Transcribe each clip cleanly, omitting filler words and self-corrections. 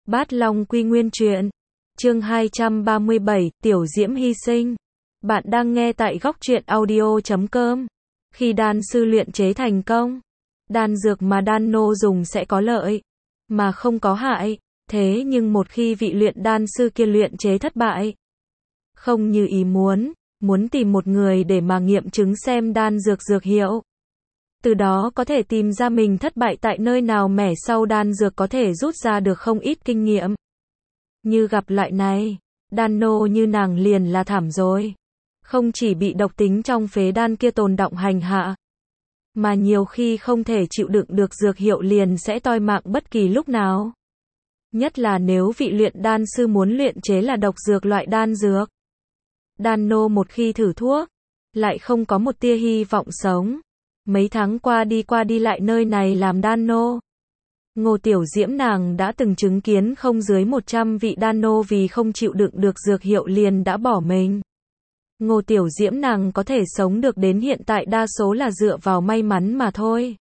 Bát Long Quy Nguyên Truyện, chương 237, Tiểu Diễm hy sinh. Bạn đang nghe tại góc truyện audio.com. Khi đan sư luyện chế thành công, đan dược mà đan nô dùng sẽ có lợi, mà không có hại. Thế nhưng một khi vị luyện đan sư kia luyện chế thất bại, không như ý muốn tìm một người để mà nghiệm chứng xem đan dược dược hiệu. Từ đó có thể tìm ra mình thất bại tại nơi nào, mẻ sau đan dược có thể rút ra được không ít kinh nghiệm. Như gặp loại này, đan nô như nàng liền là thảm rồi. Không chỉ bị độc tính trong phế đan kia tồn đọng hành hạ, mà nhiều khi không thể chịu đựng được dược hiệu liền sẽ toi mạng bất kỳ lúc nào. Nhất là nếu vị luyện đan sư muốn luyện chế là độc dược loại đan dược. Đan nô một khi thử thuốc, lại không có một tia hy vọng sống. Mấy tháng qua đi lại nơi này làm đan nô. Ngô Tiểu Diễm nàng đã từng chứng kiến không dưới 100 vị đan nô vì không chịu đựng được dược hiệu liền đã bỏ mình. Ngô Tiểu Diễm nàng có thể sống được đến hiện tại đa số là dựa vào may mắn mà thôi.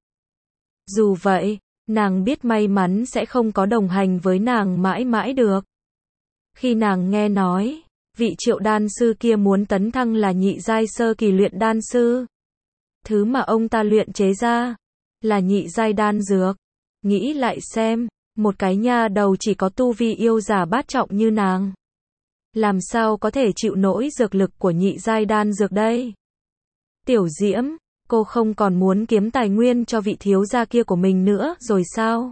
Dù vậy, nàng biết may mắn sẽ không có đồng hành với nàng mãi mãi được. Khi nàng nghe nói, vị Triệu đan sư kia muốn tấn thăng là nhị giai sơ kỳ luyện đan sư. Thứ mà ông ta luyện chế ra là nhị giai đan dược. Nghĩ lại xem, một cái nha đầu chỉ có tu vi yêu giả bát trọng như nàng, làm sao có thể chịu nổi dược lực của nhị giai đan dược đây? Tiểu Diễm, cô không còn muốn kiếm tài nguyên cho vị thiếu gia kia của mình nữa rồi sao?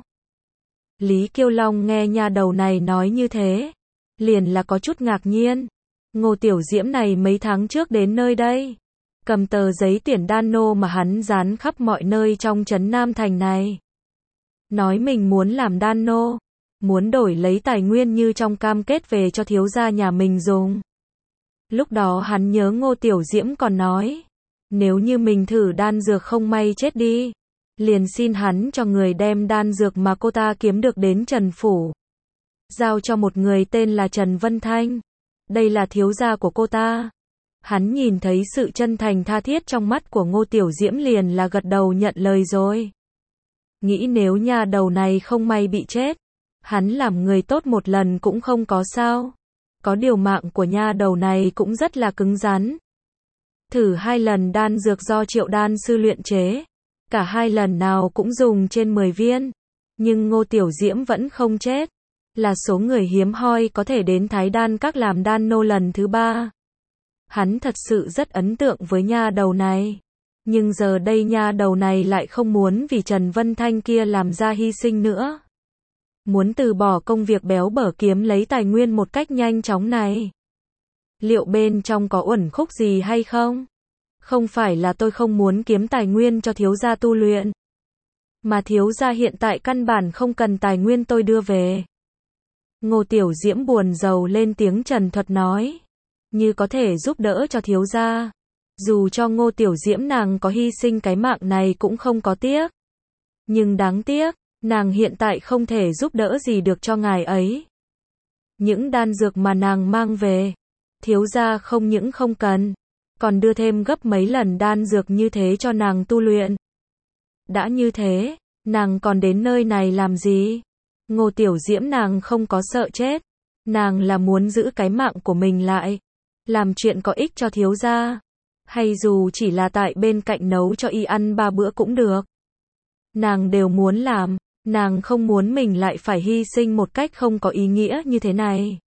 Lý Kiêu Long nghe nha đầu này nói như thế, liền là có chút ngạc nhiên. Ngô Tiểu Diễm này mấy tháng trước đến nơi đây, cầm tờ giấy tuyển đan nô mà hắn dán khắp mọi nơi trong trấn Nam Thành này. Nói mình muốn làm đan nô, muốn đổi lấy tài nguyên như trong cam kết về cho thiếu gia nhà mình dùng. Lúc đó hắn nhớ Ngô Tiểu Diễm còn nói, nếu như mình thử đan dược không may chết đi, liền xin hắn cho người đem đan dược mà cô ta kiếm được đến Trần Phủ, giao cho một người tên là Trần Vân Thanh. Đây là thiếu gia của cô ta. Hắn nhìn thấy sự chân thành tha thiết trong mắt của Ngô Tiểu Diễm liền là gật đầu nhận lời rồi. Nghĩ nếu nha đầu này không may bị chết, hắn làm người tốt một lần cũng không có sao. Có điều mạng của nha đầu này cũng rất là cứng rắn. Thử 2 lần đan dược do Triệu đan sư luyện chế, cả 2 lần nào cũng dùng trên 10 viên, nhưng Ngô Tiểu Diễm vẫn không chết, là số người hiếm hoi có thể đến Thái Đan Các làm đan nô lần thứ 3. Hắn thật sự rất ấn tượng với nha đầu này. Nhưng giờ đây nha đầu này lại không muốn vì Trần Vân Thanh kia làm ra hy sinh nữa. Muốn từ bỏ công việc béo bở kiếm lấy tài nguyên một cách nhanh chóng này. Liệu bên trong có uẩn khúc gì hay không? Không phải là tôi không muốn kiếm tài nguyên cho thiếu gia tu luyện, mà thiếu gia hiện tại căn bản không cần tài nguyên tôi đưa về. Ngô Tiểu Diễm buồn rầu lên tiếng trần thuật nói, như có thể giúp đỡ cho thiếu gia. Dù cho Ngô Tiểu Diễm nàng có hy sinh cái mạng này cũng không có tiếc. Nhưng đáng tiếc, nàng hiện tại không thể giúp đỡ gì được cho ngài ấy. Những đan dược mà nàng mang về, thiếu gia không những không cần, còn đưa thêm gấp mấy lần đan dược như thế cho nàng tu luyện. Đã như thế, nàng còn đến nơi này làm gì? Ngô Tiểu Diễm nàng không có sợ chết, nàng là muốn giữ cái mạng của mình lại, làm chuyện có ích cho thiếu gia. Hay dù chỉ là tại bên cạnh nấu cho y ăn 3 bữa cũng được. Nàng đều muốn làm, nàng không muốn mình lại phải hy sinh một cách không có ý nghĩa như thế này.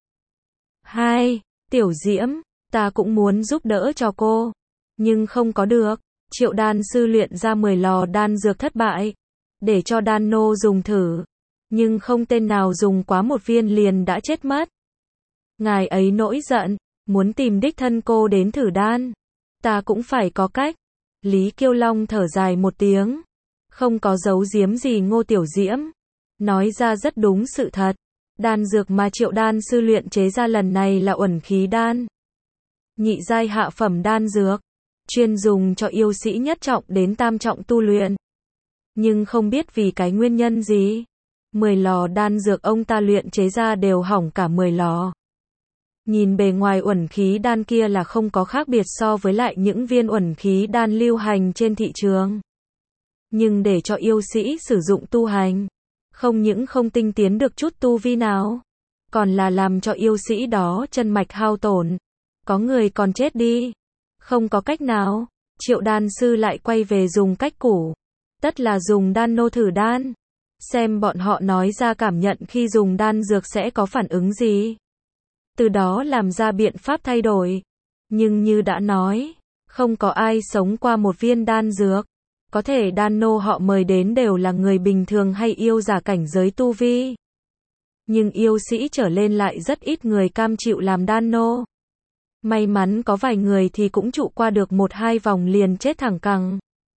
Tiểu Diễm, ta cũng muốn giúp đỡ cho cô, nhưng không có được. Triệu đan sư luyện ra 10 lò đan dược thất bại, để cho đan nô dùng thử, nhưng không tên nào dùng quá 1 viên liền đã chết mất. Ngài ấy nổi giận, muốn tìm đích thân cô đến thử đan. Ta cũng phải có cách. Lý Kiêu Long thở dài một tiếng, không có giấu giếm gì Ngô Tiểu Diễm, nói ra rất đúng sự thật. Đan dược mà Triệu đan sư luyện chế ra lần này là uẩn khí đan, nhị giai hạ phẩm đan dược, chuyên dùng cho yêu sĩ nhất trọng đến tam trọng tu luyện. Nhưng không biết vì cái nguyên nhân gì, 10 lò đan dược ông ta luyện chế ra đều hỏng cả 10 lò. Nhìn bề ngoài uẩn khí đan kia là không có khác biệt so với lại những viên uẩn khí đan lưu hành trên thị trường. Nhưng để cho yêu sĩ sử dụng tu hành, Không những không tinh tiến được chút tu vi nào, còn là làm cho yêu sĩ đó chân mạch hao tổn. Có người còn chết đi. Không có cách nào, Triệu đan sư lại quay về dùng cách cũ. Tất là dùng đan nô thử đan. Xem bọn họ nói ra cảm nhận khi dùng đan dược sẽ có phản ứng gì. Từ đó làm ra biện pháp thay đổi. Nhưng như đã nói, không có ai sống qua một viên đan dược. Có thể đan nô họ mời đến đều là người bình thường hay yêu giả cảnh giới tu vi. Nhưng yêu sĩ trở lên lại rất ít người cam chịu làm đan nô. May mắn có vài người thì cũng trụ qua được 1-2 vòng liền chết thẳng cẳng.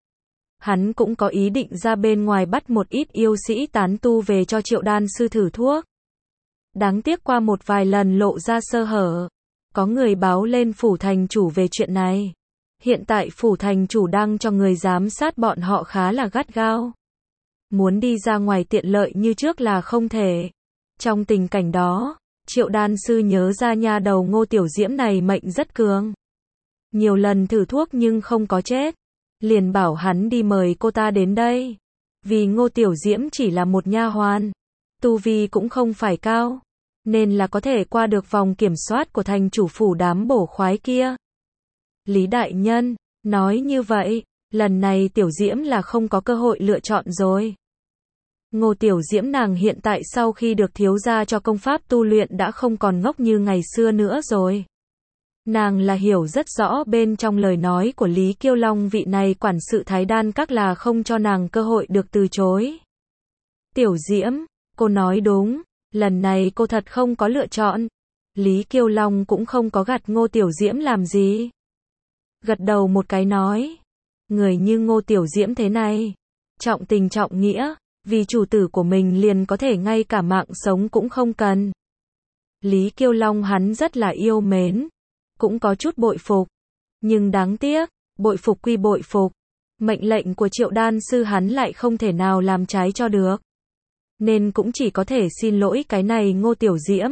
Hắn cũng có ý định ra bên ngoài bắt một ít yêu sĩ tán tu về cho Triệu đan sư thử thuốc. Đáng tiếc qua một vài lần lộ ra sơ hở. Có người báo lên phủ thành chủ về chuyện này. Hiện tại phủ thành chủ đang cho người giám sát bọn họ khá là gắt gao. Muốn đi ra ngoài tiện lợi như trước là không thể. Trong tình cảnh đó, Triệu đan sư nhớ ra nha đầu Ngô Tiểu Diễm này mệnh rất cường. Nhiều lần thử thuốc nhưng không có chết. Liền bảo hắn đi mời cô ta đến đây. Vì Ngô Tiểu Diễm chỉ là một nha hoàn. Tu vi cũng không phải cao. Nên là có thể qua được vòng kiểm soát của thành chủ phủ đám bổ khoái kia. Lý đại nhân, nói như vậy, lần này Tiểu Diễm là không có cơ hội lựa chọn rồi. Ngô Tiểu Diễm nàng hiện tại sau khi được thiếu gia cho công pháp tu luyện đã không còn ngốc như ngày xưa nữa rồi. Nàng là hiểu rất rõ bên trong lời nói của Lý Kiêu Long vị này quản sự Thái Đan Các là không cho nàng cơ hội được từ chối. Tiểu Diễm, cô nói đúng, lần này cô thật không có lựa chọn. Lý Kiêu Long cũng không có gạt Ngô Tiểu Diễm làm gì. Gật đầu một cái nói, người như Ngô Tiểu Diễm thế này, trọng tình trọng nghĩa, vì chủ tử của mình liền có thể ngay cả mạng sống cũng không cần. Lý Kiêu Long hắn rất là yêu mến, cũng có chút bội phục, nhưng đáng tiếc, bội phục quy bội phục, mệnh lệnh của Triệu đan sư hắn lại không thể nào làm trái cho được. Nên cũng chỉ có thể xin lỗi cái này Ngô Tiểu Diễm.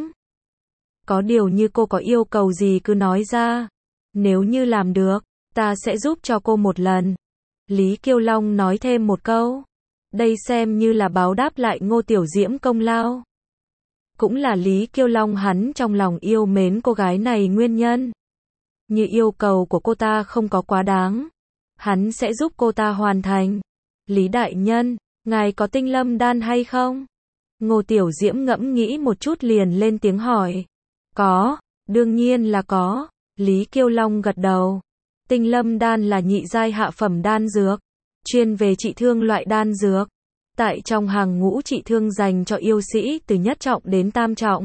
Có điều như cô có yêu cầu gì cứ nói ra. Nếu như làm được, ta sẽ giúp cho cô một lần. Lý Kiêu Long nói thêm một câu. Đây xem như là báo đáp lại Ngô Tiểu Diễm công lao. Cũng là Lý Kiêu Long hắn trong lòng yêu mến cô gái này nguyên nhân. Như yêu cầu của cô ta không có quá đáng, hắn sẽ giúp cô ta hoàn thành. Lý đại nhân, ngài có tinh lâm đan hay không? Ngô Tiểu Diễm ngẫm nghĩ một chút liền lên tiếng hỏi. Có, đương nhiên là có. Lý Kiêu Long gật đầu. Tinh lâm đan là nhị giai hạ phẩm đan dược, chuyên về trị thương loại đan dược. Tại trong hàng ngũ trị thương dành cho yêu sĩ từ nhất trọng đến tam trọng.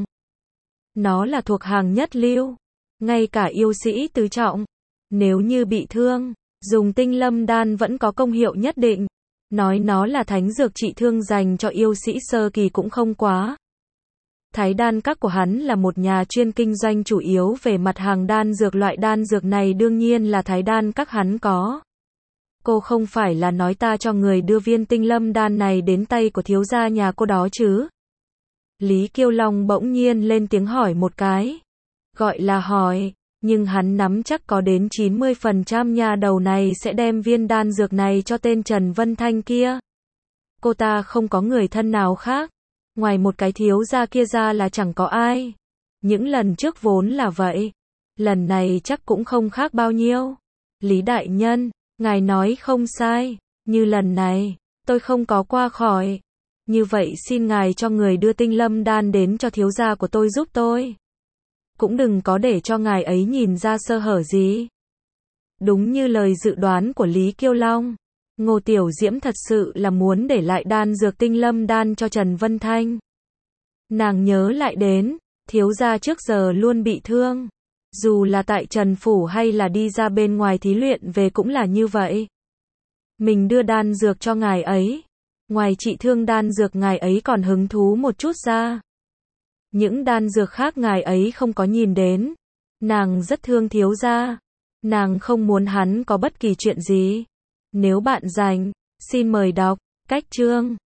Nó là thuộc hàng nhất lưu. Ngay cả yêu sĩ tứ trọng, nếu như bị thương, dùng tinh lâm đan vẫn có công hiệu nhất định. Nói nó là thánh dược trị thương dành cho yêu sĩ sơ kỳ cũng không quá. Thái Đan Các của hắn là một nhà chuyên kinh doanh chủ yếu về mặt hàng đan dược, loại đan dược này đương nhiên là Thái Đan Các hắn có. Cô không phải là nói ta cho người đưa viên tinh lâm đan này đến tay của thiếu gia nhà cô đó chứ? Lý Kiêu Long bỗng nhiên lên tiếng hỏi một cái. Gọi là hỏi, nhưng hắn nắm chắc có đến 90% nhà đầu này sẽ đem viên đan dược này cho tên Trần Vân Thanh kia. Cô ta không có người thân nào khác. Ngoài một cái thiếu gia kia ra là chẳng có ai. Những lần trước vốn là vậy. Lần này chắc cũng không khác bao nhiêu. Lý đại nhân, ngài nói không sai. Như lần này, tôi không có qua khỏi. Như vậy xin ngài cho người đưa tinh lâm đan đến cho thiếu gia của tôi giúp tôi. Cũng đừng có để cho ngài ấy nhìn ra sơ hở gì. Đúng như lời dự đoán của Lý Kiêu Long, Ngô Tiểu Diễm thật sự là muốn để lại đan dược tinh lâm đan cho Trần Vân Thanh. Nàng nhớ lại đến, thiếu gia trước giờ luôn bị thương. Dù là tại Trần Phủ hay là đi ra bên ngoài thí luyện về cũng là như vậy. Mình đưa đan dược cho ngài ấy. Ngoài trị thương đan dược ngài ấy còn hứng thú một chút ra. Những đan dược khác ngài ấy không có nhìn đến. Nàng rất thương thiếu gia. Nàng không muốn hắn có bất kỳ chuyện gì. Nếu bạn rảnh, xin mời đọc cách chương